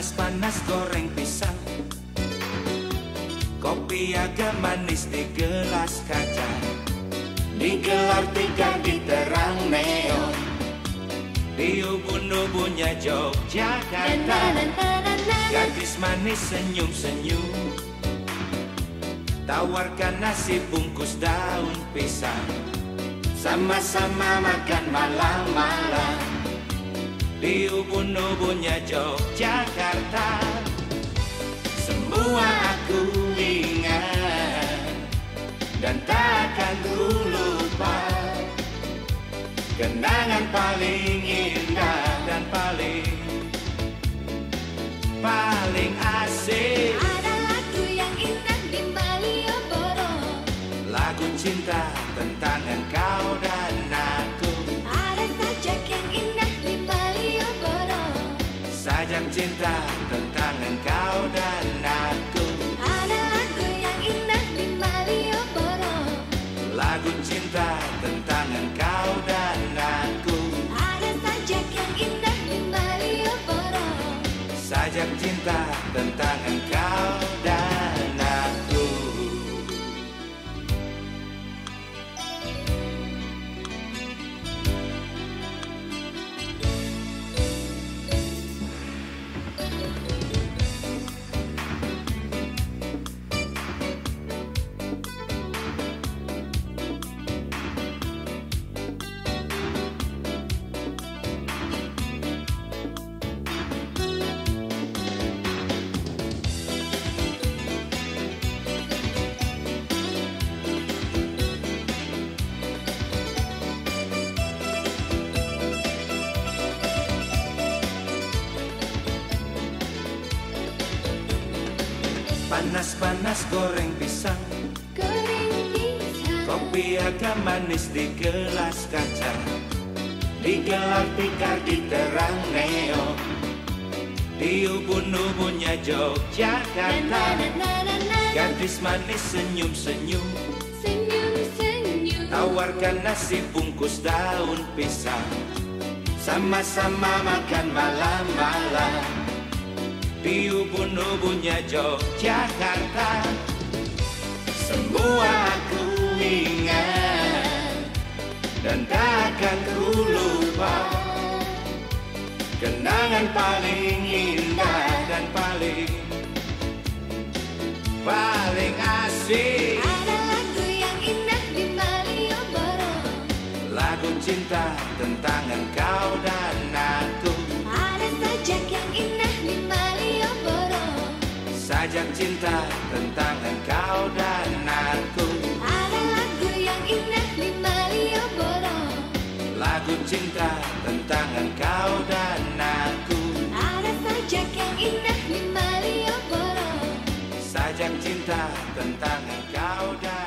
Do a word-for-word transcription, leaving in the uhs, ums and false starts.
Panas-panas goreng pisang, kopi agak manis di gelas kaca, digelar tikar di terang neon, di ubun-ubunnya Yogyakarta. Gadis manis senyum-senyum, tawarkan nasi bungkus daun pisang, sama-sama makan malam-malam di ubun-ubunnya Yogyakarta. Semua aku ingat dan takkan ku lupa, kenangan paling indah dan paling paling asik. Ada lagu yang indah di Malioboro, Lagu cinta tentang engkau dan aku. ada sajak yang indah di Malioboro, Sajak cinta tentang engkau dan aku. ada lagu yang indah di Malioboro, Lagu cinta tentang engkau dan aku. ada sajak yang indah di Malioboro. Sajak cinta tentang engkau dan aku. Panas-panas goreng pisang, Goreng pisang, kopi agak manis di gelas kaca, digelar tikar di terang neon, di ubun-ubunnya Yogyakarta. Gadis manis senyum-senyum, senyum-senyum, tawarkan nasi bungkus daun pisang, sama-sama makan malam-malam di ubun-ubunnya Yogyakarta. Semua aku ingat dan takkan ku lupa, kenangan paling indah dan paling paling asik. ada lagu yang indah di Malioboro, Lagu cinta tentang engkau dan aku. ada sajak yang indah di Malioboro, Sajak cinta tentang engkau dan aku. ada lagu yang indah di Malioboro, Lagu cinta tentang engkau dan aku. ada sajak yang indah di Malioboro. Sajak cinta tentang engkau dan